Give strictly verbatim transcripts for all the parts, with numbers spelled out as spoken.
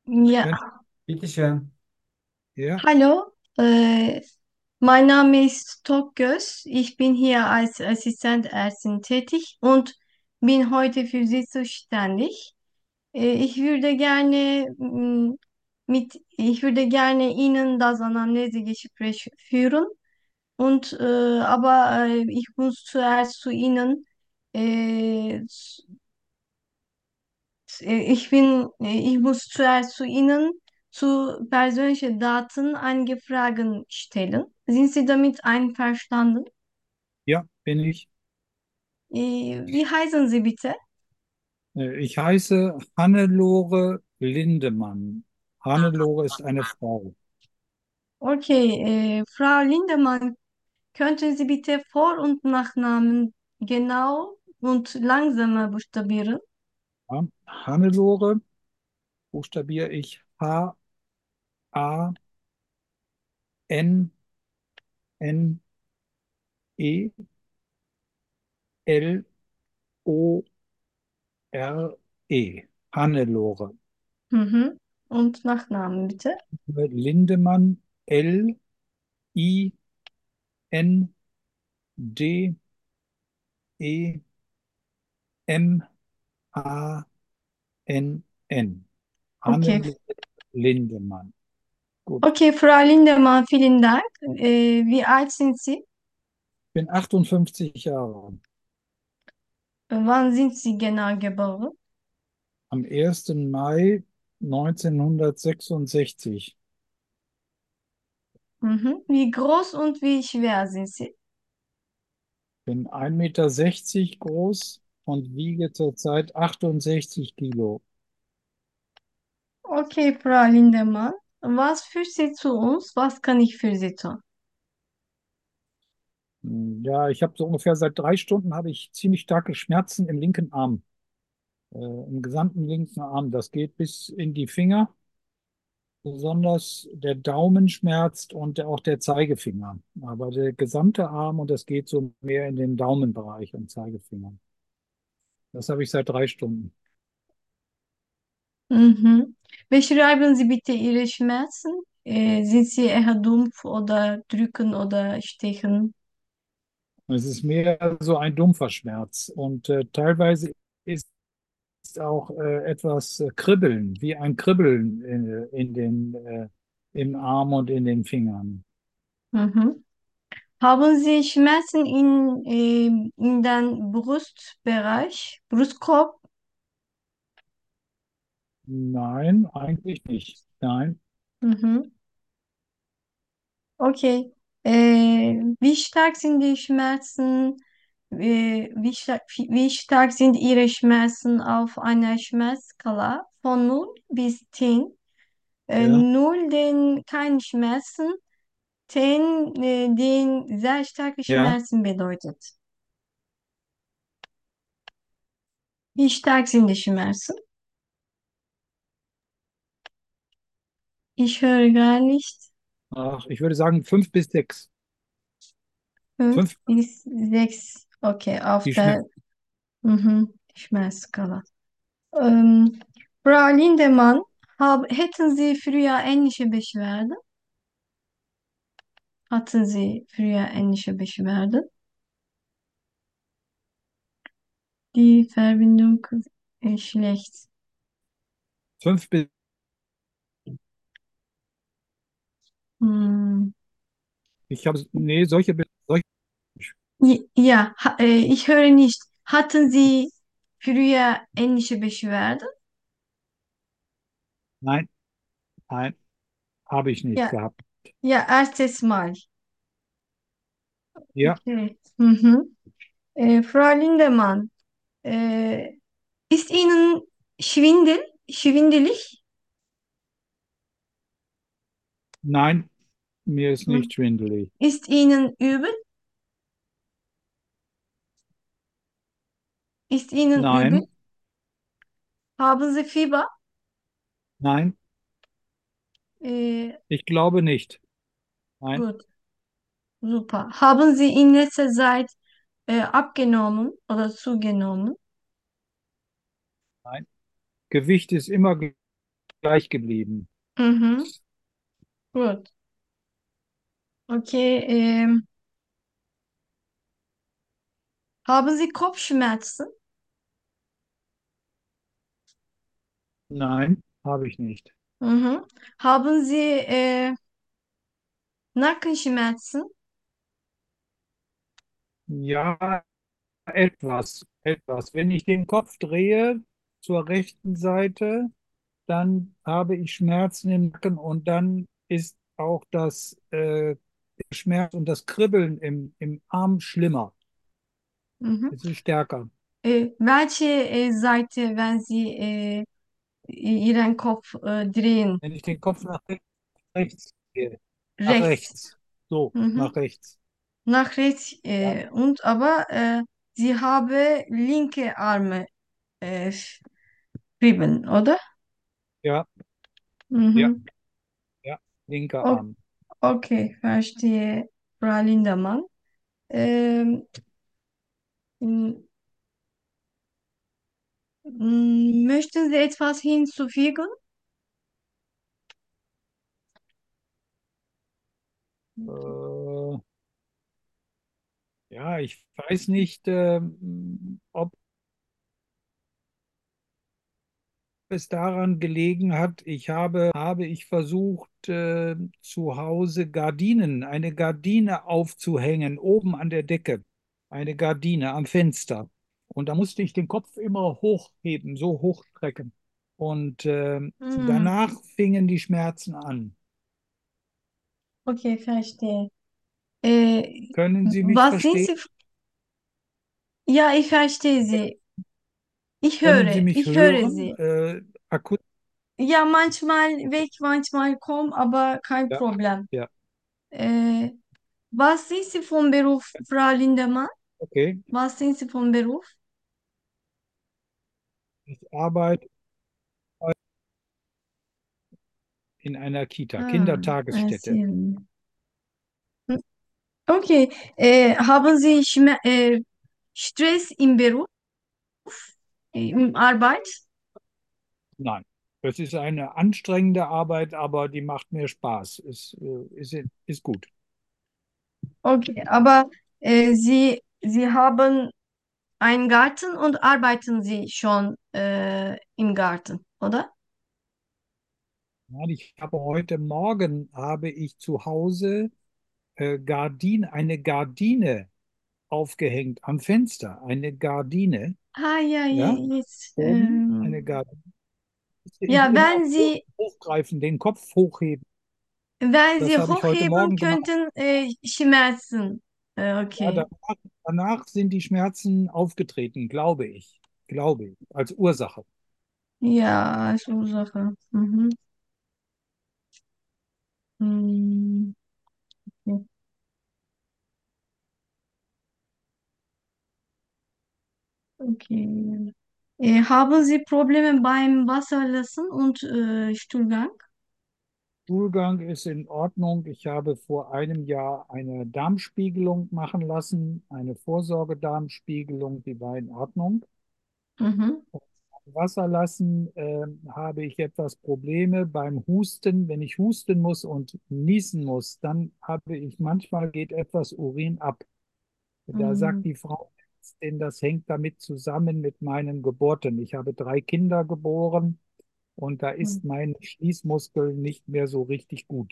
Ja, Könnt, bitteschön. Ja, hallo, äh, mein Name ist Tokgöz. Ich bin hier als Assistentärztin tätig und bin heute für Sie zuständig. Äh, ich würde gerne mm, mit, ich würde gerne Ihnen das Anamnesegespräch führen und äh, aber äh, ich muss zuerst zu Ihnen äh, Äh, Ich bin, äh, ich muss zuerst zu Ihnen zu persönlichen Daten einige Fragen stellen. Sind Sie damit einverstanden? ja, bin ich. Äh, Wie heißen Sie bitte? Äh, Ich heiße Hannelore Lindemann. Hannelore ist eine Frau. Okay, äh, Frau Lindemann, könnten Sie bitte Vor- und Nachnamen genau und langsamer buchstabieren? Ja. Hannelore buchstabiere ich H-A-N-N-E-L-O-R-E. Hannelore. Mhm. Und Nachnamen bitte? Lindemann, L-I-N-D-E-M-A-N-N. Okay. Hannelore Lindemann. Gut. Okay, Frau Lindemann, vielen Dank. Äh, wie alt sind Sie? Ich bin achtundfünfzig Jahre. Wann sind Sie genau geboren? Am ersten Mai neunzehnhundertsechsundsechzig. Mhm. Wie groß und wie schwer sind Sie? Bin ein Meter sechzig groß und wiege zurzeit achtundsechzig Kilo. Okay, Frau Lindemann, was führt Sie zu uns? Was kann ich für Sie tun? Hm, Ja, ich habe so ungefähr seit drei Stunden habe ich ziemlich starke Schmerzen im linken Arm, äh, im gesamten linken Arm. Das geht bis in die Finger. Besonders der Daumen schmerzt und der, auch der Zeigefinger. Aber der gesamte Arm und das geht so mehr in den Daumenbereich und Zeigefinger. Das habe ich seit drei Stunden. Mhm. Beschreiben Sie bitte Ihre Schmerzen. Äh, sind sie eher dumpf oder drücken oder stechen? Es ist mehr so ein dumpfer Schmerz und äh, teilweise ist auch äh, etwas äh, Kribbeln, wie ein Kribbeln in, in den, äh, im Arm und in den Fingern. Mhm. Haben Sie Schmerzen in, ähm, in den Brustbereich, Brustkorb? Nein, eigentlich nicht. Nein, Mhm. Okay. Äh, wie stark sind die Schmerzen? Äh, wie stark, wie stark sind Ihre Schmerzen auf einer Schmerzskala von null bis zehn? Äh, ja, null den keine Schmerzen, zehn äh, den sehr starke ja. Schmerzen bedeutet. Wie stark sind die Schmerzen? Ich höre gar nicht. Ach, ich würde sagen fünf bis sechs. Fünf Fünf bis sechs. Okay, auf die Schmerzen. der mhm, Schmerzskala. Ähm, Frau Lindemann, hab, hätten Sie früher ähnliche Beschwerden? Hatten Sie früher ähnliche Beschwerden? Die Verbindung ist schlecht. Fünf bis, Hm. ich habe, nee, solche, Be- solche, J- Ja, ha, äh, ich höre nicht. Hatten Sie früher ähnliche Beschwerden? nein, nein, habe ich nicht Ja, gehabt. ja, erstes Mal. Ja, Okay. Mhm. Äh, Frau Lindemann, äh, ist Ihnen Schwindel, schwindelig? nein, mir ist Hm. nicht schwindelig. Ist Ihnen übel? Ist Ihnen übel? Nein, Haben Sie Fieber? nein, Äh, ich glaube nicht. Nein, gut, super. Haben Sie in letzter Zeit äh, abgenommen oder zugenommen? nein. Gewicht ist immer gleich. gleich geblieben. Mhm. Gut. Okay. Ähm, haben Sie Kopfschmerzen? Nein, habe ich nicht. Mhm. Haben Sie äh, Nackenschmerzen? Ja, etwas, etwas. Wenn ich den Kopf drehe zur rechten Seite, dann habe ich Schmerzen im Nacken und dann ist auch das äh, Schmerz und das Kribbeln im, im Arm schlimmer. Mhm. Es ist stärker. Äh, welche äh, Seite, wenn Sie äh, Ihren Kopf äh, drehen? Wenn ich den Kopf nach rechts gehe, nach Rechts. rechts, so, Mhm. nach rechts. Nach rechts. Ja, Äh, und aber äh, Sie haben linke Arme äh, Rieben, oder? ja, ja, Mhm. ja, linker O Arm. okay, verstehe, Frau Lindemann. Ähm, m- m- möchten Sie etwas hinzufügen? Äh, ja, ich weiß nicht, ähm, ob es daran gelegen hat, ich habe, habe ich versucht, äh, zu Hause Gardinen, eine Gardine aufzuhängen, oben an der Decke, eine Gardine am Fenster. Und da musste ich den Kopf immer hochheben, so hochstrecken. Und äh, Hm, danach fingen die Schmerzen an. okay, verstehe. Äh, Können Sie mich was sind verstehen? Sie? Ja, ich verstehe Sie. Ich Können Sie höre, mich ich höre hören? Sie. Äh, akut? Ja, manchmal weg, manchmal komm, aber kein Ja, Problem. ja, Äh, was sind Sie vom Beruf, Frau Lindemann? okay. Was sind Sie vom Beruf? Ich arbeite in einer Kita, Ah, I Kindertagesstätte. see. Okay. Äh, haben Sie Schme äh, Stress im Beruf, im Arbeit? Nein, es ist eine anstrengende Arbeit, aber die macht mir Spaß. Ist, äh, ist, ist gut. Okay, aber äh, Sie, Sie haben einen Garten und arbeiten Sie schon äh, im Garten, oder? Ja, ich habe heute Morgen habe ich zu Hause äh, Gardine, eine Gardine aufgehängt am Fenster. Eine Gardine, Ah, ja, ja, je- jetzt. oben eine Ähm, Gardine. Ich ja, immer wenn hoch, Sie, hochgreifen, den Kopf hochheben. wenn Das Sie habe ich heute hochheben Morgen gemacht. könnten, äh, Schmerzen. Äh, Ja, okay. danach, danach sind die Schmerzen aufgetreten, glaube ich. Glaube ich, als Ursache. Ja, als Ursache. Mhm. Hm, okay. Äh, haben Sie Probleme beim Wasserlassen und äh, Stuhlgang? Stuhlgang ist in Ordnung. Ich habe vor einem Jahr eine Darmspiegelung machen lassen, eine Vorsorgedarmspiegelung, die war in Ordnung. Mhm. Wasser lassen ähm, habe ich etwas Probleme beim Husten. Wenn ich husten muss und niesen muss, dann habe ich manchmal geht etwas Urin ab. Da sagt Mhm. die Frau, denn das hängt damit zusammen mit meinen Geburten. Ich habe drei Kinder geboren und da ist mein Schließmuskel nicht mehr so richtig gut.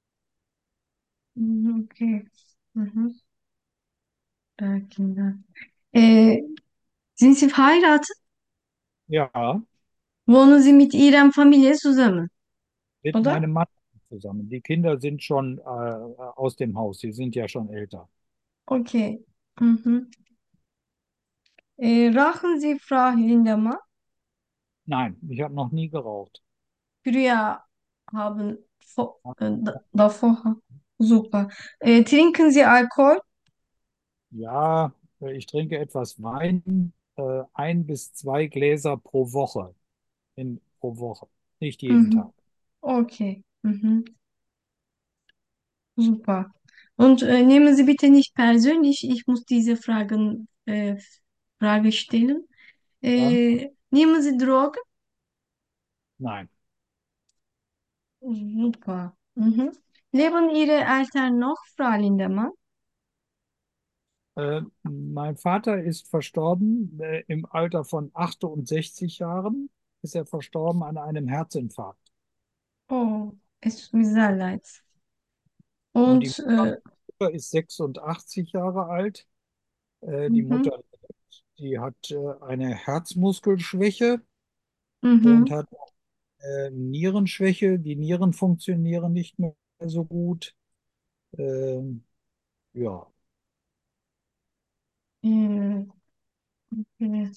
Mhm. Okay. Mhm. Drei Kinder. Äh, sind Sie verheiratet? Ja, Wohnen Sie mit Ihrer Familie zusammen, mit oder? meinem Mann zusammen. Die Kinder sind schon äh, aus dem Haus, sie sind ja schon älter. Okay. Mhm. Äh, rauchen Sie, Frau Lindemann? Nein, ich habe noch nie geraucht. Früher haben, vo- äh, da- davor. Super. Äh, trinken Sie Alkohol? Ja, äh, ich trinke etwas Wein, äh, ein bis zwei Gläser pro Woche, in, pro Woche, nicht jeden Mhm. Tag. Okay. Mhm. Super. Und äh, nehmen Sie bitte nicht persönlich, ich muss diese Fragen äh, Frage stellen. Ja? Äh, nehmen Sie Drogen? Nein, Super. Mhm. Leben Ihre Eltern noch, Frau Lindemann? Äh, mein Vater ist verstorben äh, im Alter von achtundsechzig Jahren. Ist er verstorben an einem Herzinfarkt. Oh, es tut mir sehr leid. Und die Und äh, Mutter ist sechsundachtzig Jahre alt. Äh, die mhm, Mutter, die hat äh, eine Herzmuskelschwäche und mhm, hat äh, Nierenschwäche. Die Nieren funktionieren nicht mehr so gut. Ähm, ja, äh, okay,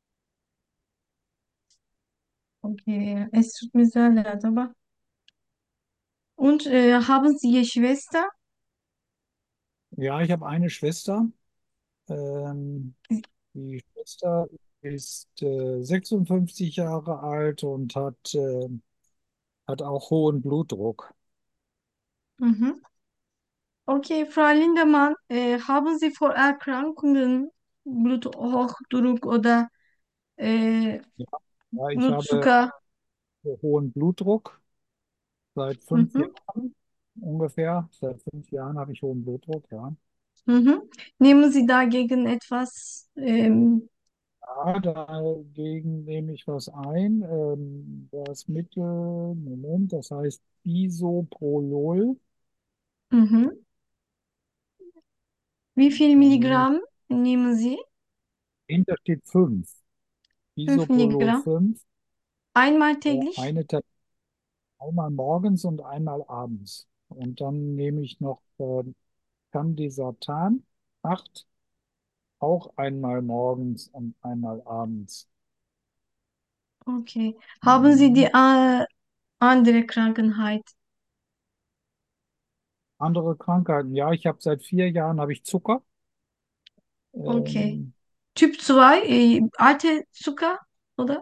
okay, es tut mir sehr leid, aber. Und äh, haben Sie eine Schwester? ja, ich habe eine Schwester. Ähm, Die Schwester ist äh, sechsundfünfzig Jahre alt und hat, äh, hat auch hohen Blutdruck. Mhm. Okay, Frau Lindemann, äh, haben Sie vor Erkrankungen, Bluthochdruck oder äh, Ja, ja, ich habe Blutzucker? hohen Blutdruck seit fünf Mhm. Jahren ungefähr. Seit fünf Jahren habe ich hohen Blutdruck, ja. Mhm. Nehmen Sie dagegen etwas? Ähm, Ja, dagegen nehme ich was ein. Ähm, das Mittel, Moment, das heißt Bisoprolol. mhm. Wie viel Da nehme ich, Milligramm nehmen Sie? dahinter steht fünf. Fünf Bisoprolol Milligramm. fünf. Einmal Ja, täglich? eine Tablette. Einmal morgens und einmal abends. Und dann nehme ich noch äh, Candesartan acht, auch einmal morgens und einmal abends. Okay. Haben Sie die Mhm. äh, andere Krankheit? Andere Krankheiten. Ja, ich habe seit vier Jahren habe ich Zucker. Okay. Ähm, Typ zwei, äh, alte Zucker, oder?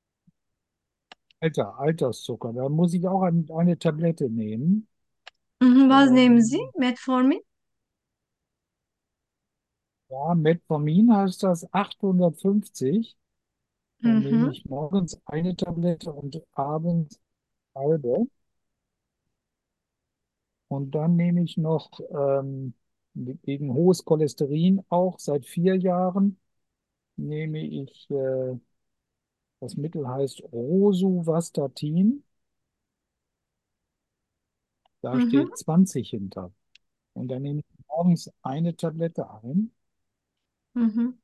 Alter, Alterszucker. Da muss ich auch ein, eine Tablette nehmen. Mhm, was nehmen Sie? Ähm, Metformin? ja, Metformin heißt das achthundertfünfzig. Dann nehme Mhm, ich morgens eine Tablette und abends halbe. Und dann nehme ich noch ähm, gegen hohes Cholesterin auch seit vier Jahren nehme ich, äh, das Mittel heißt Rosuvastatin. Da mhm, steht zwanzig hinter. Und dann nehme ich morgens eine Tablette ein. mhm,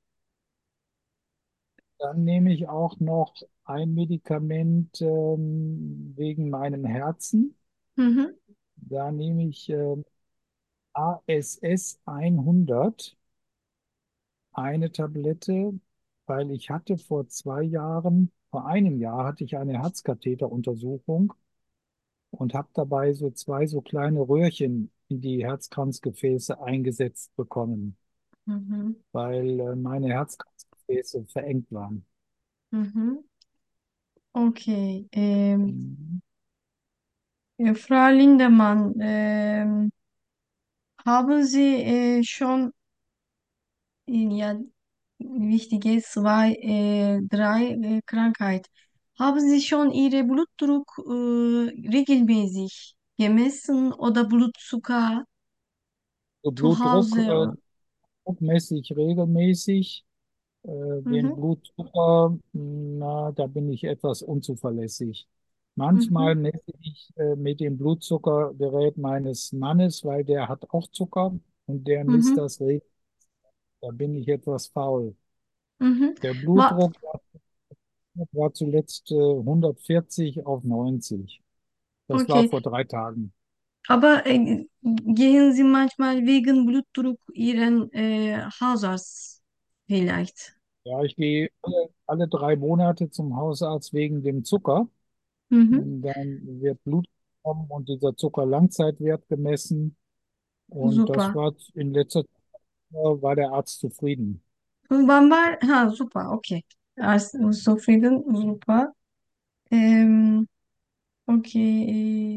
Dann nehme ich auch noch ein Medikament ähm, wegen meinem Herzen. mhm, Da nehme ich äh, A S S hundert. Eine Tablette, weil ich hatte vor zwei Jahren, vor einem Jahr hatte ich eine Herzkatheteruntersuchung und habe dabei so zwei so kleine Röhrchen in die Herzkranzgefäße eingesetzt bekommen, mhm, weil äh, meine Herzkranzgefäße verengt waren. mhm. Okay. Ähm, Mhm. ja, Frau Lindemann, ähm, haben Sie äh, schon äh, ja, wichtige zwei, äh, drei äh, Krankheit. Haben Sie schon Ihre Blutdruck äh, regelmäßig gemessen oder Blutzucker So zu Blutdruck, äh, Hause? druckmäßig regelmäßig, äh, den Mhm, Blutzucker, na, da bin ich etwas unzuverlässig. mhm, Manchmal messe ich äh, mit dem Blutzuckergerät meines Mannes, weil der hat auch Zucker und der misst mhm, das regelmäßig. Da bin ich etwas faul. mhm. Der Ma Blutdruck war, war zuletzt äh, hundertvierzig auf neunzig. Das war okay. vor drei Tagen. Aber äh, gehen Sie manchmal wegen Blutdruck Ihren äh, Hausarzt vielleicht? Ja, ich gehe alle, alle drei Monate zum Hausarzt wegen dem Zucker. Mhm, Dann wird Blut genommen und dieser Zuckerlangzeitwert gemessen. Und das super. war in letzter Zeit war der Arzt zufrieden. Und wann war? Ha, super, okay. Arzt ist zufrieden, super. Ähm, okay.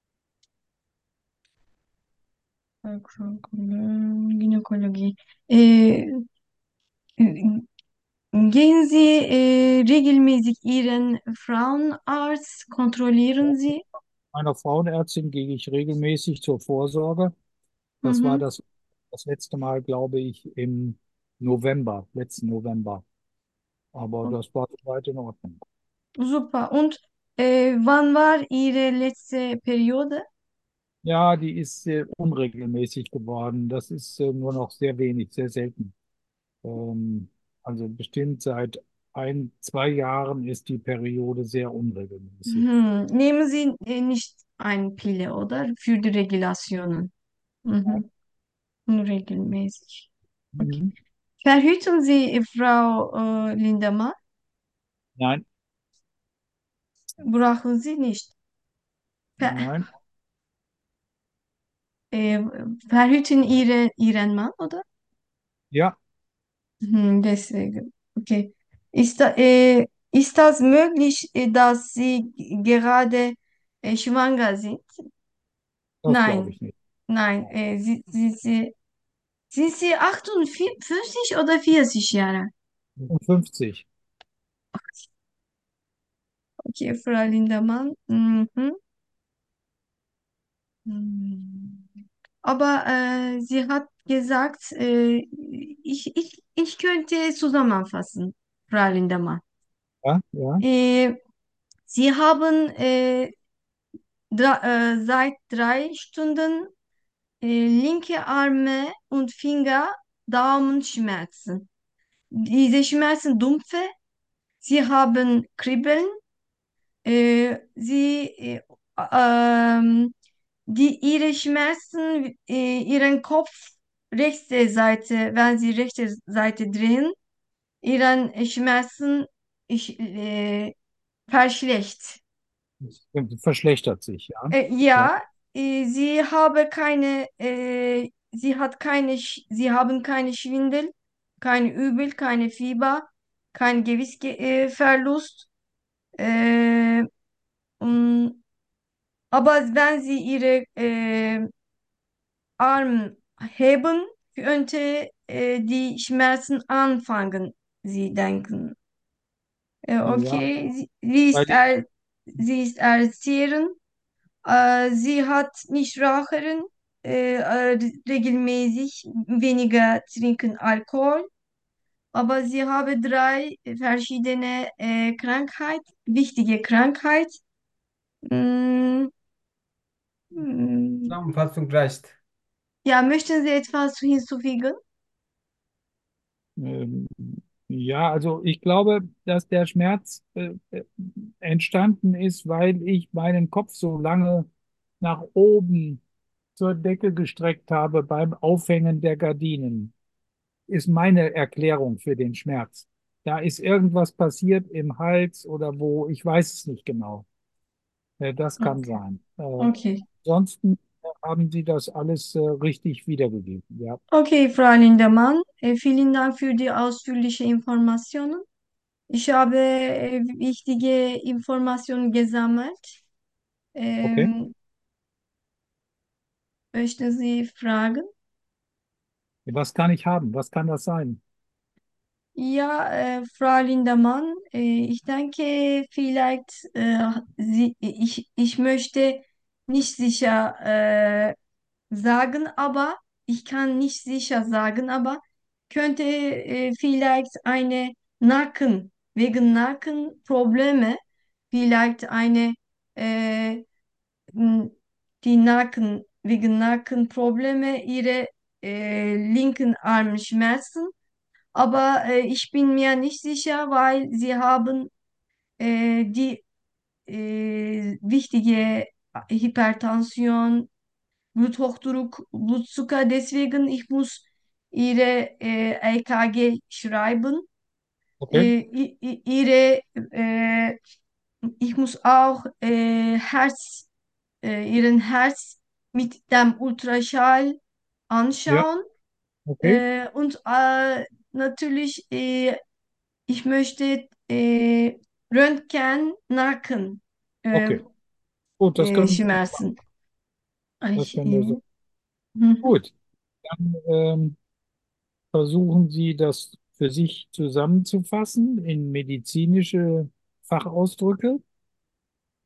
Äh, Erkrankungen, Gynäkologie. Äh, gehen Sie äh, regelmäßig Ihren Frauenarzt, kontrollieren Sie? meiner Frauenärztin gehe ich regelmäßig zur Vorsorge. Das war Mhm. das, das letzte Mal, glaube ich, im November, letzten November. Aber das war soweit in Ordnung. Super. Und äh, wann war Ihre letzte Periode? Ja, die ist sehr unregelmäßig geworden. Das ist äh, nur noch sehr wenig, sehr selten. Ähm, also bestimmt seit ein, zwei Jahren ist die Periode sehr unregelmäßig. Hm. Nehmen Sie äh, nicht eine Pille, oder? Für die Regulationen. Mhm. Nur regelmäßig. Okay. Mhm. Verhüten Sie, äh, Frau äh, Lindemann? Nein, Brauchen Sie nicht. Ver nein, äh, verhüten Ihre, Ihren Mann, oder? ja, Hm, deswegen. Okay. Ist, da, äh, ist das möglich, äh, dass Sie gerade äh, schwanger sind? das glaube Nein, ich nicht. nein. Äh, Sie, Sie, Sie, sind Sie achtundfünfzig oder vierzig Jahre? fünfzig. Okay, Frau Lindemann. Mhm. Mhm. Aber äh, sie hat gesagt, äh, ich, ich, ich könnte zusammenfassen, Frau Lindemann. Ja, ja, Äh, Sie haben äh, dra- äh, seit drei Stunden äh, linke Arme und Finger Daumenschmerzen. Diese Schmerzen dumpfe, Sie haben Kribbeln, äh, Sie äh, ähm, die ihre Schmerzen, äh, ihren Kopf rechte Seite, wenn sie rechte Seite drehen, ihren Schmerzen ich, äh, verschlecht. es verschlechtert sich, ja. Äh, Ja, ja, äh, sie habe keine, äh, sie hat keine, Sch- sie haben keine Schwindel, kein Übel, keine Fieber, kein Gewichtsverlust. Äh, und, aber wenn sie ihre äh, Arm heben könnte äh, die Schmerzen anfangen, Sie denken. Äh, ja, okay, sie, sie ist weil ich, er, sie ist Erzieherin, äh, sie hat nicht Raucherin, äh, äh, regelmäßig weniger trinken Alkohol, aber sie habe drei verschiedene äh, Krankheit, wichtige Krankheit. Mm, mm, Zusammenfassung reicht. ja, möchten Sie etwas hinzufügen? ähm, ja, also ich glaube, dass der Schmerz äh, äh, entstanden ist, weil ich meinen Kopf so lange nach oben zur Decke gestreckt habe beim Aufhängen der Gardinen. Ist meine Erklärung für den Schmerz. Da ist irgendwas passiert im Hals oder wo, ich weiß es nicht genau. Äh, Das kann Okay. sein. Äh, Okay. Ansonsten haben Sie das alles äh, richtig wiedergegeben. Ja, Okay, Frau Lindemann, äh, vielen Dank für die ausführliche Informationen. Ich habe äh, wichtige Informationen gesammelt. okay. Ähm, möchten Sie fragen? Was kann ich haben? Was kann das sein? Ja, äh, Frau Lindemann, äh, ich denke, vielleicht, äh, Sie, ich, ich möchte nicht sicher äh, sagen, aber ich kann nicht sicher sagen, aber könnte äh, vielleicht eine Nacken, wegen Nackenprobleme, vielleicht eine, äh, m, die Nacken, wegen Nackenprobleme ihre äh, linken Arm schmerzen, aber äh, ich bin mir nicht sicher, weil sie haben äh, die äh, wichtige Hypertension, Bluthochdruck, Blutzucker. Deswegen ich muss ihre äh, E K G schreiben. Okay, Äh, i- i- ihre, äh, ich muss auch äh, Herz, äh, ihren Herz mit dem Ultraschall ja, anschauen. okay, Äh, und äh, natürlich, äh, ich möchte äh, Röntgen Nacken äh, okay. Gut, das äh, können, Schmerzen. Ay, das können wir so. äh, mhm. Gut, dann ähm, versuchen Sie das für sich zusammenzufassen in medizinische Fachausdrücke.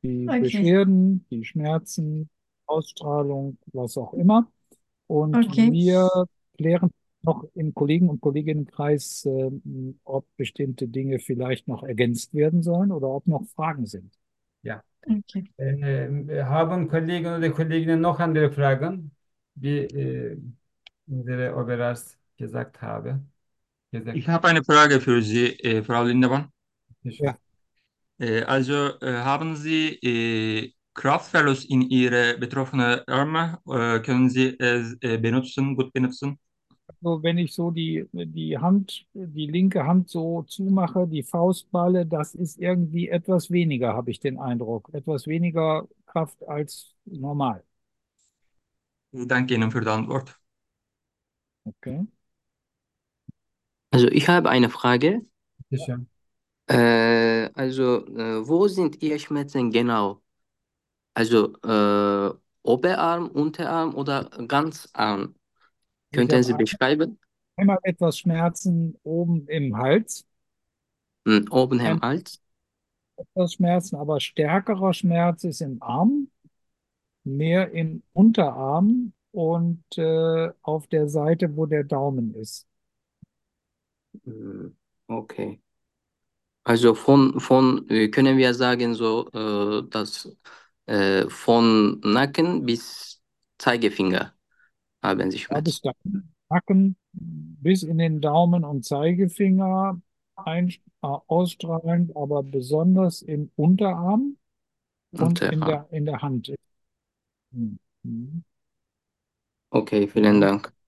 die Okay, Beschwerden, die Schmerzen, Ausstrahlung, was auch immer. Und okay, wir klären noch im Kollegen- und Kolleginnenkreis, äh, ob bestimmte Dinge vielleicht noch ergänzt werden sollen oder ob noch Fragen sind. Ja. okay. Äh, haben Kollegen oder Kolleginnen noch andere Fragen, wie äh, unsere Oberarzt gesagt habe? Gesagt. Ich habe eine Frage für Sie, äh, Frau Lindemann. Ja, Äh, also äh, haben Sie äh, Kraftverlust in Ihre betroffenen Arme? Äh, können Sie es äh, benutzen, gut benutzen? so wenn ich so die, die Hand, die linke Hand so zumache, die Faustballe, das ist irgendwie etwas weniger, habe ich den Eindruck. Etwas weniger Kraft als normal. Ich danke Ihnen für die Antwort. Okay. Also ich habe eine Frage. Bitte schön. Äh, also äh, wo sind Ihre Schmerzen genau? Also äh, Oberarm, Unterarm oder ganz Arm? Ich Könnten habe Sie beschreiben? einmal etwas Schmerzen oben im Hals, Hm, oben am ein Hals. etwas Schmerzen, aber stärkerer Schmerz ist im Arm, mehr im Unterarm und äh, auf der Seite, wo der Daumen ist. Hm, okay. Also von, von äh, können wir sagen so, äh, dass äh, von Nacken bis Zeigefinger haben Sie Da bis Schmerzen. da Nacken bis in den Daumen und Zeigefinger ein, äh, ausstrahlend, aber besonders im Unterarm und in Unterarm. der, in der Hand. Hm. Hm. Okay, vielen Ja. Dank.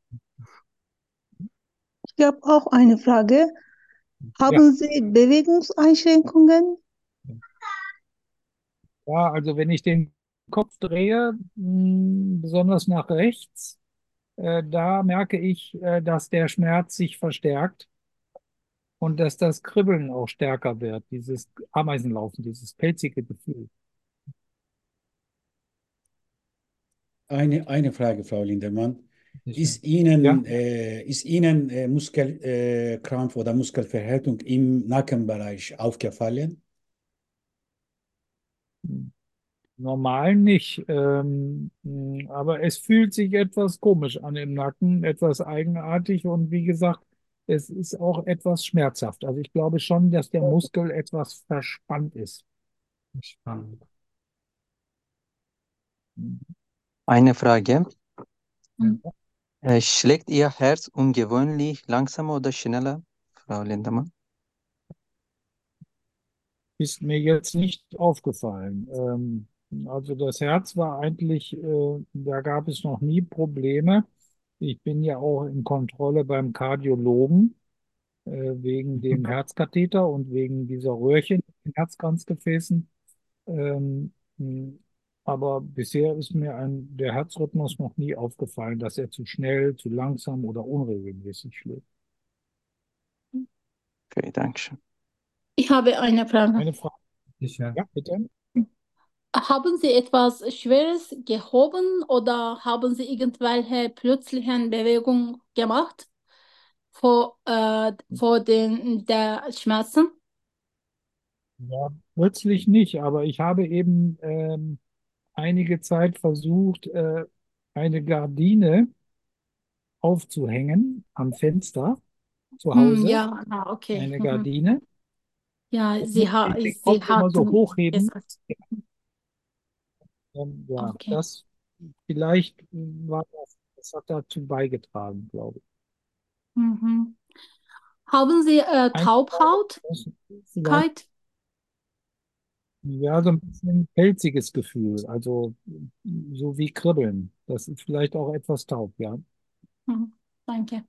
Ich habe auch eine Frage. Ja. Haben Sie Bewegungseinschränkungen? Ja, also wenn ich den Kopf drehe, mh, besonders nach rechts, äh, da merke ich, äh, dass der Schmerz sich verstärkt und dass das Kribbeln auch stärker wird, dieses Ameisenlaufen, dieses pelzige Gefühl. Eine, eine Frage, Frau Lindermann. Bitte schön. Ist Ja, Ihnen, äh, ist Ihnen äh, Muskelkrampf äh, Krampf oder Muskelverhärtung im Nackenbereich aufgefallen? normal nicht. Ähm, mh, aber es fühlt sich etwas komisch an im Nacken, etwas eigenartig und wie gesagt, es ist auch etwas schmerzhaft. Also ich glaube schon, dass der Muskel etwas verspannt ist. Spannend. Eine Frage. Ja. Äh, schlägt Ihr Herz ungewöhnlich langsamer oder schneller, Frau Lindemann? Ist mir jetzt nicht aufgefallen. Ähm, also das Herz war eigentlich, äh, da gab es noch nie Probleme. Ich bin ja auch in Kontrolle beim Kardiologen äh, wegen dem Herzkatheter und wegen dieser Röhrchen in den Herzkranzgefäßen. Ähm, mh, aber bisher ist mir ein, der Herzrhythmus noch nie aufgefallen, dass er zu schnell, zu langsam oder unregelmäßig schlägt. Okay, danke schön. Ich habe eine Frage. Eine Frage. Bitte schön. Ja, bitte. Haben Sie etwas Schweres gehoben oder haben Sie irgendwelche plötzlichen Bewegungen gemacht vor, äh, vor den der Schmerzen? Ja, plötzlich nicht, aber ich habe eben ähm, einige Zeit versucht, äh, eine Gardine aufzuhängen am Fenster zu Hm, Hause, ja, ah, okay. eine Mhm. Gardine. Ja, Und Sie, musste ha ich den Sie Kopf immer so hatten hochheben. gesagt. Ähm, ja, Okay. das vielleicht war das, das hat dazu beigetragen, glaube ich. Mhm. Haben Sie äh, Eine Frage, Taubhaut? das ist vielleicht, ja, so ein bisschen pelziges Gefühl, also so wie Kribbeln. Das ist vielleicht auch etwas taub, ja. Mhm. Danke.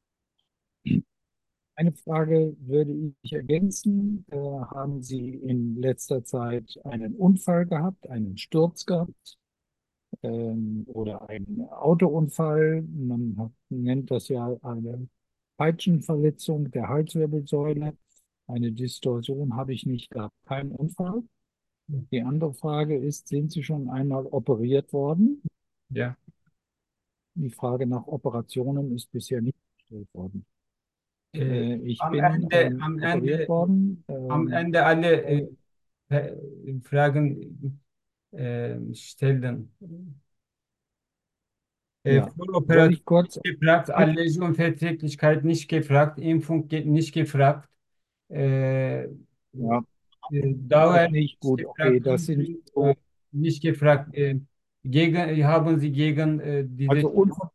Eine Frage würde ich ergänzen. Äh, haben Sie in letzter Zeit einen Unfall gehabt, einen Sturz gehabt, ähm, oder einen Autounfall? Man hat, nennt das ja eine Peitschenverletzung der Halswirbelsäule. Eine Distorsion habe ich nicht gehabt. Kein Unfall. Die andere Frage ist, sind Sie schon einmal operiert worden? Ja. Die Frage nach Operationen ist bisher nicht gestellt worden. Äh, Äh, ich am bin Ende, ähm, am operiert Ende, worden. am Ähm, Ende alle äh, äh, Fragen äh, stellen. Äh, Ja, soll Volloperativ ich kurz? nicht gefragt, Allergieunverträglichkeit nicht gefragt, Impfung ge- nicht gefragt, äh, äh, Ja, das Dauer ist nicht nicht gut. Okay, gefragt, das sind Impfung, äh, so, nicht gefragt. Äh, gegen, haben Sie gegen äh, diese also, Unver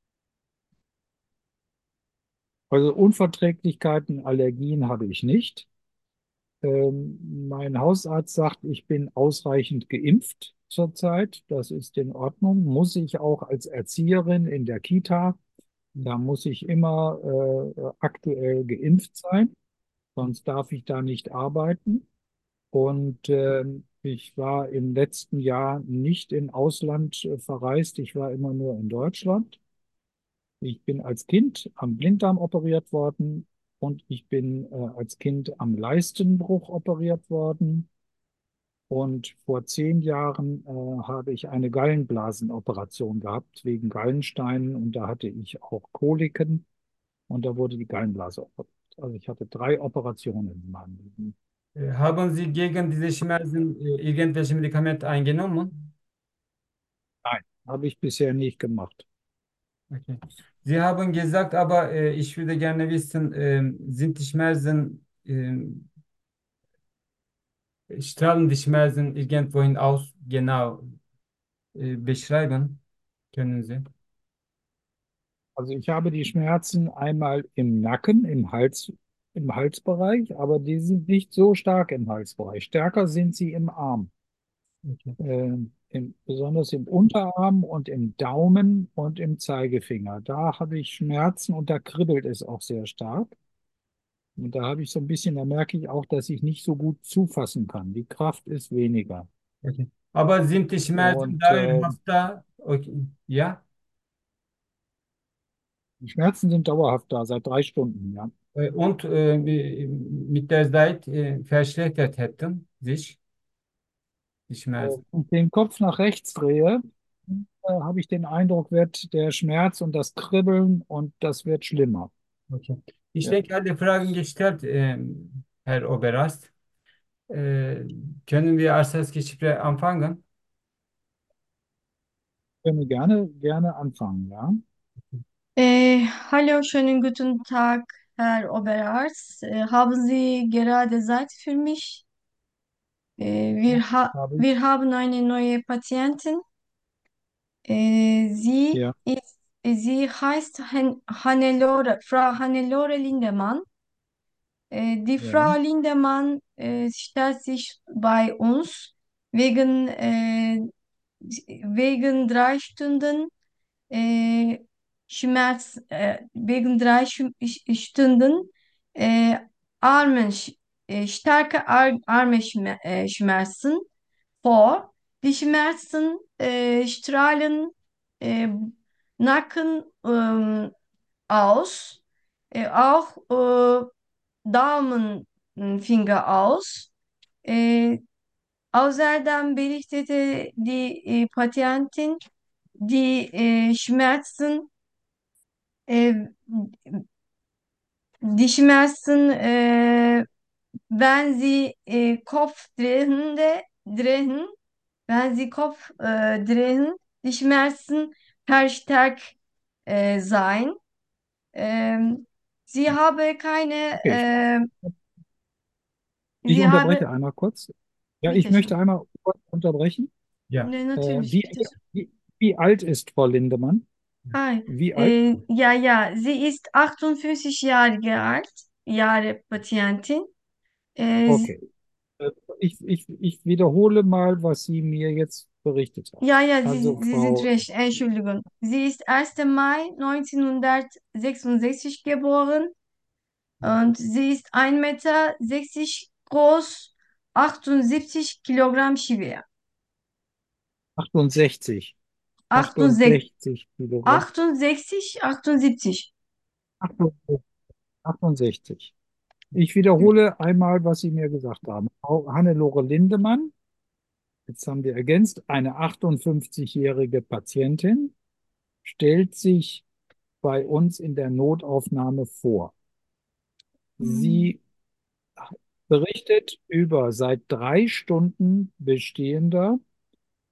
also Unverträglichkeiten, Allergien habe ich nicht. Ähm, mein Hausarzt sagt, ich bin ausreichend geimpft zurzeit. Das ist in Ordnung. Muss ich auch als Erzieherin in der Kita, da muss ich immer äh, aktuell geimpft sein, sonst darf ich da nicht arbeiten. Und ähm, ich war im letzten Jahr nicht in Ausland äh, verreist, ich war immer nur in Deutschland. Ich bin als Kind am Blinddarm operiert worden und ich bin äh, als Kind am Leistenbruch operiert worden. Und vor zehn Jahren äh, habe ich eine Gallenblasenoperation gehabt wegen Gallensteinen und da hatte ich auch Koliken und da wurde die Gallenblase operiert. Also ich hatte drei Operationen in meinem Leben. Äh, haben Sie gegen diese Schmerzen äh, irgendwelche Medikamente eingenommen? Nein, habe ich bisher nicht gemacht. Okay. Sie haben gesagt, aber äh, ich würde gerne wissen, ähm, sind die Schmerzen, ähm, strahlen die Schmerzen irgendwohin aus genau äh, beschreiben? Können Sie? Also ich habe die Schmerzen einmal im Nacken, im Hals, im Halsbereich, aber die sind nicht so stark im Halsbereich. Stärker sind sie im Arm, Okay. äh, im, besonders im Unterarm und im Daumen und im Zeigefinger. Da habe ich Schmerzen und da kribbelt es auch sehr stark. Und da habe ich so ein bisschen, da merke ich auch, dass ich nicht so gut zufassen kann. Die Kraft ist weniger. Okay. Aber sind die Schmerzen Und äh, dauerhaft da? Okay. Ja. die Schmerzen sind dauerhaft da, seit drei Stunden, ja. Äh, Und äh, mit der Zeit äh, verschlechtert hätten sich die Wenn Schmerzen. ich den Kopf nach rechts drehe, äh, habe ich den Eindruck, wird der Schmerz und das Kribbeln und das wird schlimmer. Okay. Ich Ja, denke, alle Fragen gestellt, ähm, Herr Oberarzt. Äh, können wir als das Gespräch anfangen? ich würde gerne, gerne anfangen, ja. Äh, hallo, schönen guten Tag, Herr Oberarzt. Äh, haben Sie gerade Zeit für mich? Äh, Ja, wir, ha habe ich. wir haben eine neue Patientin. Äh, sie Ja, ist, sie heißt Han Hannelore, Frau Hannelore Lindemann. Äh, die ja, Frau Lindemann äh, stellt sich bei uns wegen, äh, wegen drei Stunden äh, Schmerz, äh, wegen drei Sch- Stunden äh, Armen, äh, starke Ar Armenschmerzen äh, Schmerzen vor. Die Schmerzen äh, strahlen äh, Nacken ähm, aus, äh, auch äh, Daumenfinger aus. Äh, Außerdem berichtete die äh, Patientin, die äh, Schmerzen, äh, die Schmerzen, äh, wenn sie äh, Kopf drehende, drehen, wenn sie Kopf äh, drehen, die Schmerzen verstärkt äh, sein. Ähm, sie habe keine, okay. Ich, äh, ich sie habe, unterbreche einmal kurz. Ja, ich bitte möchte schön. einmal kurz unterbrechen. Ja. Ne, Äh, natürlich, wie, bitte schön. wie, wie alt ist Frau Lindemann? Hi. Wie alt? Äh, ja, ja, sie ist achtundfünfzig Jahre alt, Jahre Patientin. Äh, s- Okay. Äh, Ich, ich, ich wiederhole mal, was sie mir jetzt berichtet hat. ja, ja, sie, Also sie sind Frau, recht, Entschuldigung. Sie ist erster Mai neunzehnhundertsechsundsechzig geboren und sie ist ein Meter sechzig groß, achtundsiebzig Kilogramm schwer. achtundsechzig. achtundsechzig, achtundsechzig Kilogramm. achtundsechzig, achtundsiebzig. achtundsechzig. Ich wiederhole einmal, was Sie mir gesagt haben. Frau Hannelore Lindemann, jetzt haben wir ergänzt, eine achtundfünfzigjährige Patientin, stellt sich bei uns in der Notaufnahme vor. Hm. Sie berichtet über seit drei Stunden bestehender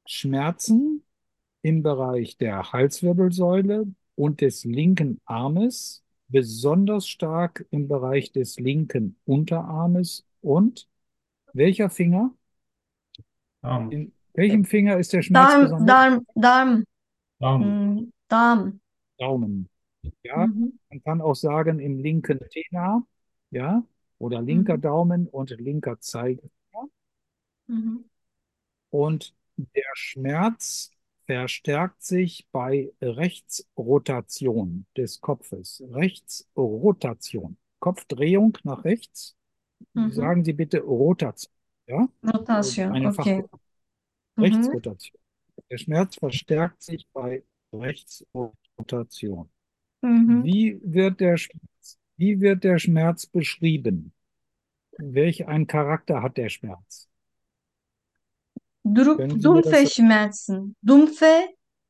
Schmerzen im Bereich der Halswirbelsäule und des linken Armes, besonders stark im Bereich des linken Unterarmes. Und welcher Finger? Daumen. In welchem Finger ist der Schmerz Darm, besonders? Darm, Darm, Daumen. mm, Darm. Daumen. Ja, Mhm. man kann auch sagen im linken Tenar, ja, oder linker Mhm. Daumen und linker Zeigefinger. Mhm. Und der Schmerz verstärkt sich bei Rechtsrotation des Kopfes. Rechtsrotation. Kopfdrehung nach rechts. Mhm. Sagen Sie bitte Rotation. Ja? Rotation, Einen okay. Fachbegriff. Mhm. Rechtsrotation. Der Schmerz verstärkt sich bei Rechtsrotation. Mhm. Wie wird der Schmerz, wie wird der Schmerz beschrieben? Welch einen Charakter hat der Schmerz? Durup, Können Sie mir das dumpfe sagen? Schmerzen. Dumpfe,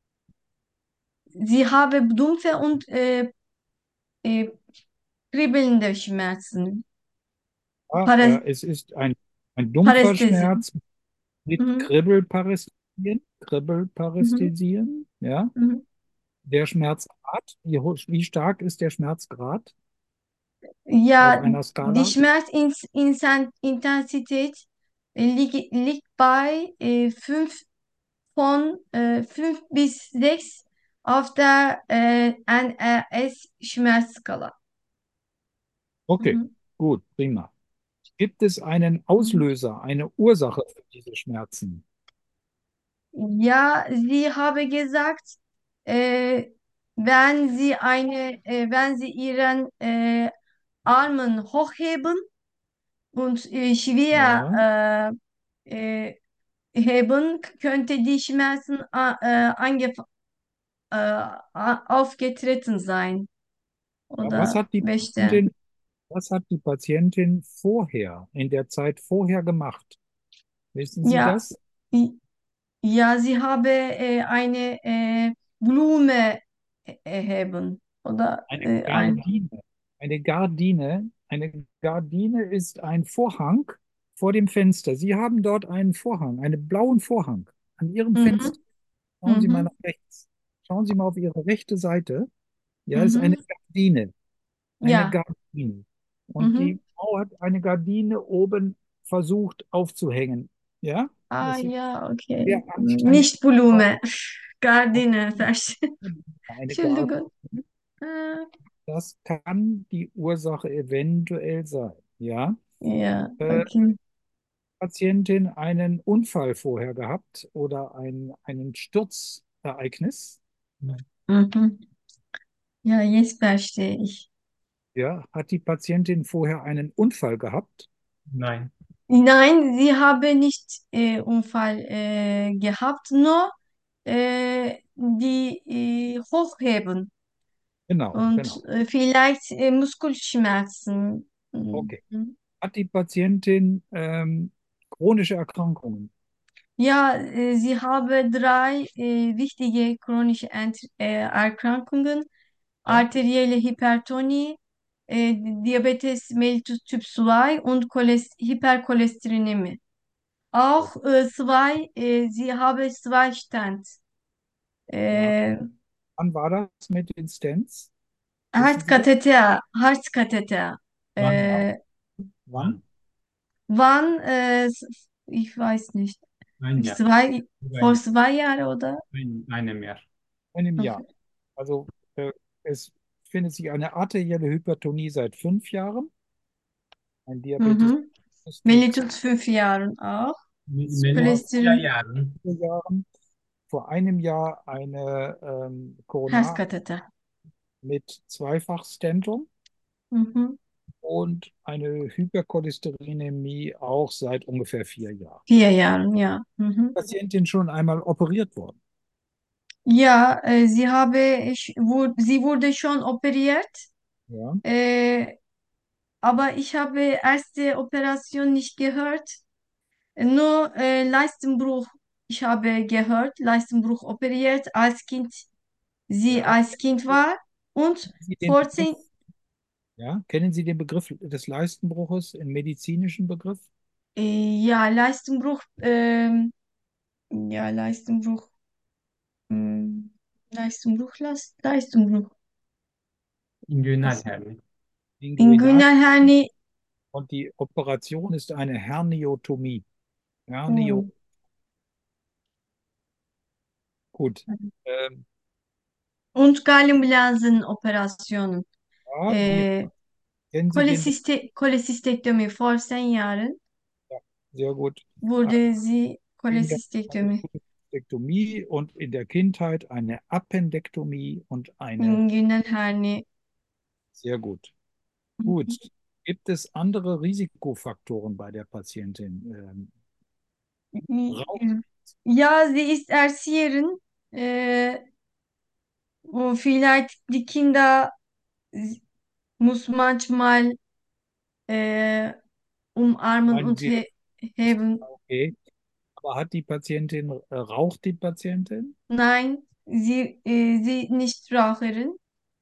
sie haben dumpfe und äh, äh, kribbelnde Schmerzen. Ja, Paras äh, es ist ein, ein dumpfer Parästhesie. Schmerz mit Mhm. Kribbelparästhesien, Mhm. Kribbelparästhesien, ja. Mhm. Der Schmerzgrad, wie, ho- wie stark ist der Schmerzgrad auf Ja, einer die Skala? Schmerzintensität liegt, liegt bei äh, fünf von äh, fünf bis sechs auf der äh, N R S-Schmerzskala. Okay, Mhm. gut, prima. Gibt es einen Mhm. Auslöser, eine Ursache für diese Schmerzen? Ja, sie habe gesagt, äh, wenn sie eine, äh, wenn sie ihren äh, Armen hochheben und äh, Ja, schwer äh, äh, heben, könnte die Schmerzen a- äh, angef äh, a- aufgetreten sein ja, was oder hat die möchte. Patientin, was hat die Patientin vorher, in der Zeit vorher gemacht? Wissen Sie Ja, das? i- ja, sie habe äh, eine äh, Blume äh, erheben oder Eine äh, ein. Gardine. Eine Gardine. Eine Gardine ist ein Vorhang vor dem Fenster. Sie haben dort einen Vorhang, einen blauen Vorhang an Ihrem Mhm, Fenster. Schauen Sie mal mhm, nach rechts. Schauen Sie mal auf Ihre rechte Seite. Ja, ist eine mhm, Gardine. Eine ja, Gardine. Und mhm. die Frau hat eine Gardine oben versucht aufzuhängen. Ja, Ah, das ist ja, okay. sehr anstrengend. Nicht Blume, Gardine, verstehe. Eine Gardine. Entschuldigung. Äh, Das kann die Ursache eventuell sein. Ja. ja, Äh, okay. Patientin einen Unfall vorher gehabt oder ein, einen Sturzereignis? Mhm. Ja, jetzt verstehe ich. Ja, hat die Patientin vorher einen Unfall gehabt? Nein. Nein, sie habe nicht äh, Unfall äh, gehabt, nur äh, die äh, hochheben Genau, und genau. äh, vielleicht äh, Muskelschmerzen. Mhm. Okay. Hat die Patientin ähm, chronische Erkrankungen? Ja, äh, sie habe drei äh, wichtige chronische Ent äh, Erkrankungen: Ja, arterielle Hypertonie, äh, Diabetes mellitus Typ zwei und Cholest Hypercholesterinämie. Auch okay. äh, zwei, äh, sie habe zwei Stents. Ja. Äh, Wann war das mit den Stents? Wissen Sie das? Herzkatheter, Herzkatheter. Wann? Ja. Äh, Wann? wann? Äh, s- ich weiß nicht. Ein Jahr. Zwei, vor Ein, zwei Jahren oder? ein, einem Jahr. In einem Jahr. Okay. Also äh, es findet sich eine arterielle Hypertonie seit fünf Jahren, ein Diabetes Mhm. Typ zwei Mellitus fünf Jahren auch. Mellitus vor vier Cholesterin, Jahren. vier Jahren, vor einem Jahr eine ähm, Koronare Herzkatheter. mit Zweifachstentung Mhm. und eine Hypercholesterinämie auch seit ungefähr vier Jahren. Vier Jahren, ja. Mhm. Patientin schon einmal operiert worden. Ja, äh, sie habe, ich, wur, sie wurde schon operiert, Ja, äh, aber ich habe erste Operation nicht gehört. Nur äh, Leistenbruch, ich habe gehört, Leistenbruch operiert, als Kind, sie ja. als Kind war. Und Kennen Sie den vor Begriff, zehn, ja, kennen Sie den Begriff des Leistenbruches, im medizinischen Begriff? äh, ja, Leistenbruch, ähm, Ja, Leistenbruch. Hm, Leistenbruch, Leist- Leistenbruch. Was? Inguinalhernie. Inguinal. Inguinalhernie. Und die Operation ist eine Herniotomie. Hernio, Oh. gut. Ähm, Und Gallenblasenoperationen. ja, die, Äh, kennen Sie den? Cholesiste Cholesistektomi vor zehn Jahren Ja, sehr gut. wurde sie Kinder eine Cholesistektomi. Protektomie und in der Kindheit eine Appendektomie und eine, Inguinalhernie. sehr gut. Gut. Gibt es andere Risikofaktoren bei der Patientin? Ähm, Rauch, Ja, sie ist Erzieherin. Äh, und vielleicht die Kinder muss manchmal äh, umarmen meinen und Sie, he heben. okay. Aber hat die Patientin, äh, raucht die Patientin? Nein, sie, äh, sie nicht Raucherin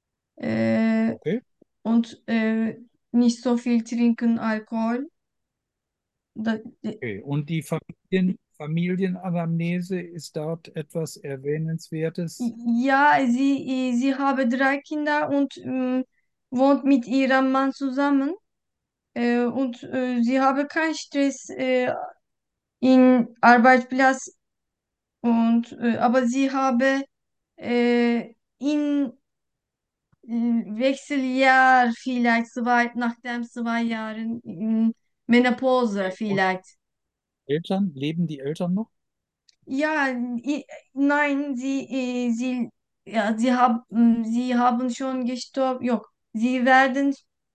äh, Okay. und äh, nicht so viel trinken Alkohol. Da, Okay. Und die Familien, Familienanamnese, ist dort etwas Erwähnenswertes? ja, sie, äh, sie habe drei Kinder und ähm, wohnt mit ihrem Mann zusammen. Äh, und äh, sie habe keinen Stress äh, im Arbeitsplatz und äh, aber sie habe äh, in äh, Wechseljahr vielleicht zwei, nach dem zwei Jahren in Menopause Okay. Und vielleicht. Eltern, leben die Eltern noch? Ja, i- nein, sie, äh, sie, ja, sie haben, sie haben schon gestorben. Yok, sie werden,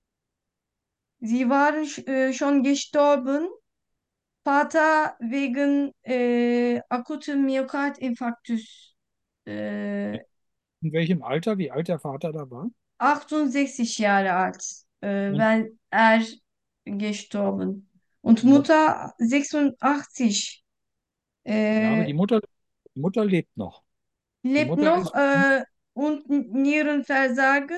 sie waren sch- äh, schon gestorben. Vater wegen äh, akutem Myokardinfarktus. Äh, In welchem Alter, wie alt der Vater da war? achtundsechzig Jahre alt, äh, Und wenn er gestorben. Und die Mutter, Mutter sechsundachtzig. ja, aber Äh, die Mutter, die Mutter lebt noch. Die lebt Mutter noch ist, äh, und Nierenversagen,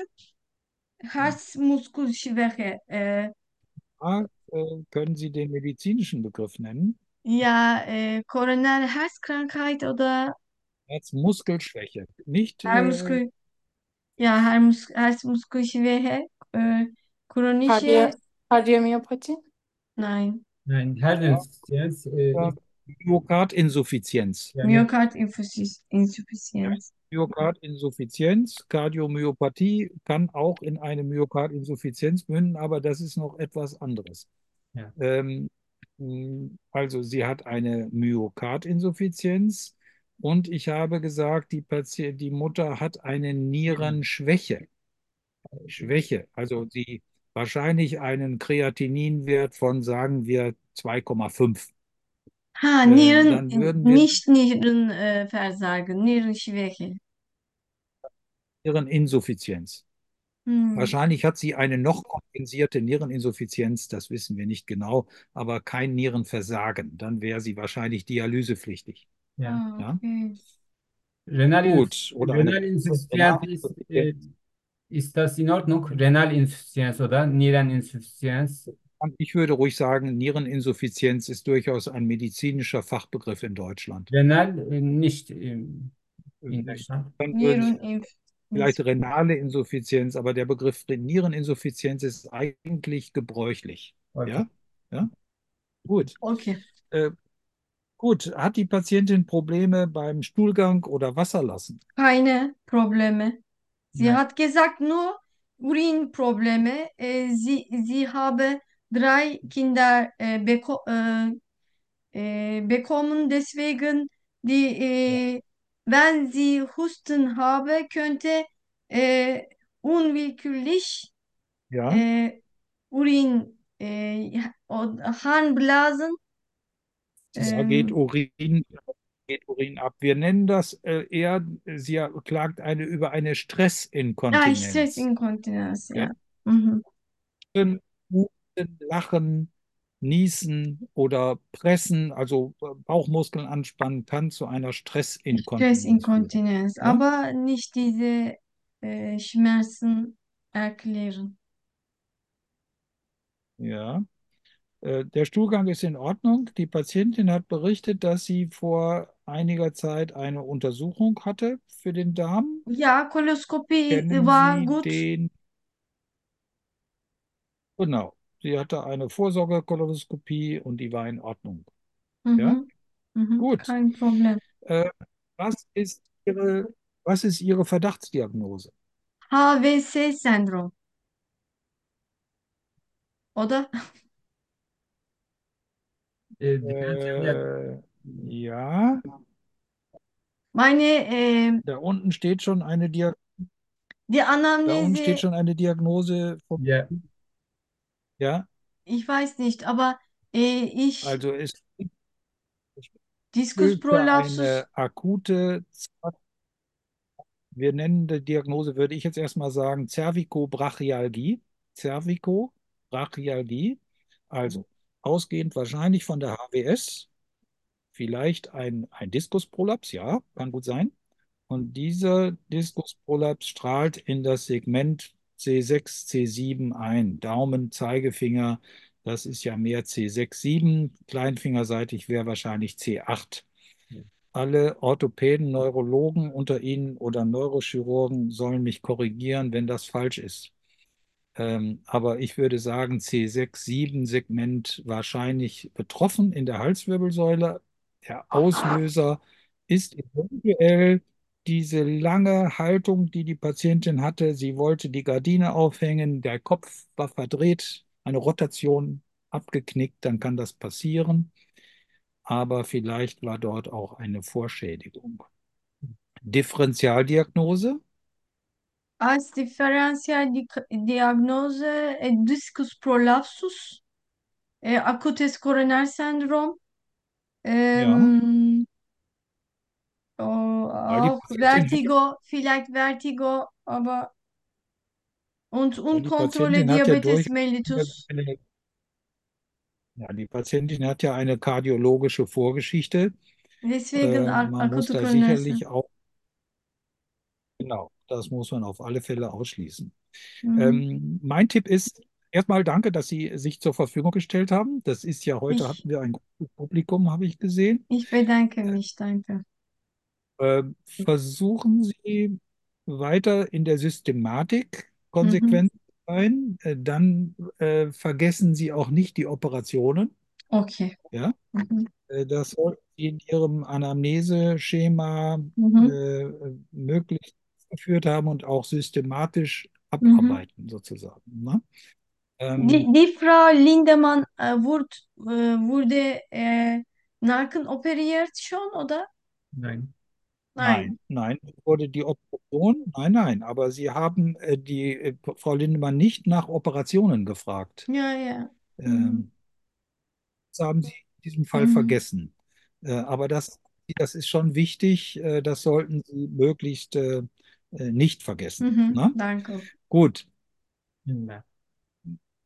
Herzmuskelschwäche. Äh, ah, äh, können Sie den medizinischen Begriff nennen? ja, äh, koronare Herzkrankheit oder Herzmuskelschwäche. Nicht, äh, Herzmuskel, ja, Hermus, Herzmuskelschwäche, äh, Kardiyo, chronische, kardiyomiyopati. nein, Nein, ja, Herzinsuffizienz äh, ja, ist Myokardinsuffizienz. ja mit Ja, Myokardinsuffizienz. Myokardinsuffizient, Kardiomyopathie kann auch in eine Myokardinsuffizient münden, aber das ist noch etwas anderes. ja. Ähm, mh, also sie hat eine Myokardinsuffizient und ich habe gesagt, die Patient, die Mutter hat eine Nierenschwäche. Schwäche, also sie wahrscheinlich einen Kreatininwert von, sagen wir, zwei Komma fünf. Ha, Äh, Nieren, dann würden wir nicht Nierenversagen, äh, Versagen, Nierenschwäche. Niereninsuffizienz. Hm. Wahrscheinlich hat sie eine noch kompensierte Niereninsuffizienz, das wissen wir nicht genau, aber kein Nierenversagen. Dann wäre sie wahrscheinlich dialysepflichtig. Ja. Ah, Ja? okay. Renal, Gut, oder eine Renalinsuffizienz ist, Renalinsuffizienz. äh, ist das in Ordnung? Renalinsuffizienz oder Niereninsuffizienz? Ich würde ruhig sagen, Niereninsuffizienz ist durchaus ein medizinischer Fachbegriff in Deutschland. Renal äh, nicht in, in Deutschland. Dann würde ich Niereninsuffizienz. vielleicht renale Insuffizienz, aber der Begriff Niereninsuffizienz ist eigentlich gebräuchlich. Okay. Ja? Ja? Gut. Okay. Äh, gut. Hat die Patientin Probleme beim Stuhlgang oder Wasserlassen? Keine Probleme. Sie Nein. hat gesagt nur Urinprobleme. Äh, sie, sie habe drei Kinder äh, beko äh, äh, bekommen. Deswegen, die, Ja. äh, wenn sie Husten habe, könnte äh, unwillkürlich Ja. äh, Urin, äh, und Harnblasen. Ja, geht Ähm, Urin, geht Urin ab. Wir nennen das äh, eher, sie klagt eine über eine ah, Stressinkontinenz. Stressinkontinenz, Ja? ja. Mhm. Husten, Husten, Lachen, Niesen oder Pressen, also äh, Bauchmuskeln anspannen, kann zu einer Stressinkontinenz führen. Stressinkontinenz, Ja? aber nicht diese äh, Schmerzen erklären. Ja. Äh, Der Stuhlgang ist in Ordnung. Die Patientin hat berichtet, dass sie vor einiger Zeit eine Untersuchung hatte für den Darm. Ja, Koloskopie Kennen war Sie gut. den? Genau. Sie hatte eine Vorsorgekolonoskopie und die war in Ordnung. Ja, Mhm. Mhm. gut. Kein Problem. Äh, was ist Ihre, was ist Ihre Verdachtsdiagnose? H V S sendrom. O da Äh, Differential Äh, ja, meine äh, da unten steht schon eine Dia die da unten steht Anamnese, schon eine Diagnose von, ja, ja, ich weiß nicht, aber äh, ich also es Diskus gilt für prolapsus, eine akute, wir nennen die Diagnose, würde ich jetzt erstmal sagen, Cervicobrachialgie. Cervicobrachialgie, also ausgehend wahrscheinlich von der H W S, vielleicht ein, ein Diskusprolaps, ja, kann gut sein. Und dieser Diskusprolaps strahlt in das Segment C sechs, C sieben ein. Daumen, Zeigefinger, das ist ja mehr C sechs, sieben. Kleinfingerseitig wäre wahrscheinlich C acht. Alle Orthopäden, Neurologen unter Ihnen oder Neurochirurgen sollen mich korrigieren, wenn das falsch ist. Ähm, aber ich würde sagen, C sechs, sieben Segment wahrscheinlich betroffen in der Halswirbelsäule. Der Auslöser ist eventuell diese lange Haltung, die die Patientin hatte. Sie wollte die Gardine aufhängen, der Kopf war verdreht, eine Rotation abgeknickt, dann kann das passieren. Aber vielleicht war dort auch eine Vorschädigung. Differentialdiagnose? als differential dik- Diagnose e, diskus prolapsus, e, akutes koroner sendrom, Ja, ähm, o- weil die auch Patientin hat, Vertigo, vielleicht Vertigo, aber und weil die unkontrolle Patientin hat ja Diabetes durch mellitus, eine, ja, die Patientin hat ja eine kardiologische Vorgeschichte. deswegen Äh, ak- man muss akute da koroner Sendrom. sicherlich auch, genau, das muss man auf alle Fälle ausschließen. Mhm. Ähm, mein Tipp ist, erstmal danke, dass Sie sich zur Verfügung gestellt haben. Das ist ja, heute Ich, hatten wir ein großes Publikum, habe ich gesehen. ich bedanke mich, danke. Äh, versuchen Sie weiter in der Systematik Mhm. konsequent zu sein. Äh, dann äh, vergessen Sie auch nicht die Operationen. Okay. Ja? Mhm. Äh, das sollten Sie in Ihrem Anamneseschema Mhm. äh, möglichst geführt haben und auch systematisch Mhm. abarbeiten, sozusagen. Ne? Die, Ähm, die Frau Lindemann äh, wurde, äh, wurde äh, Narken operiert schon, oder? nein. Nein, Nein. nein, wurde die Operation, nein, nein, aber Sie haben äh, die äh, Frau Lindemann nicht nach Operationen gefragt. Ja, ja. Mhm. Ähm, das haben Sie in diesem Fall Mhm. vergessen. Äh, aber das, das ist schon wichtig, äh, das sollten Sie möglichst äh, äh, nicht vergessen. Mhm. Ne? Danke. Gut, Ja.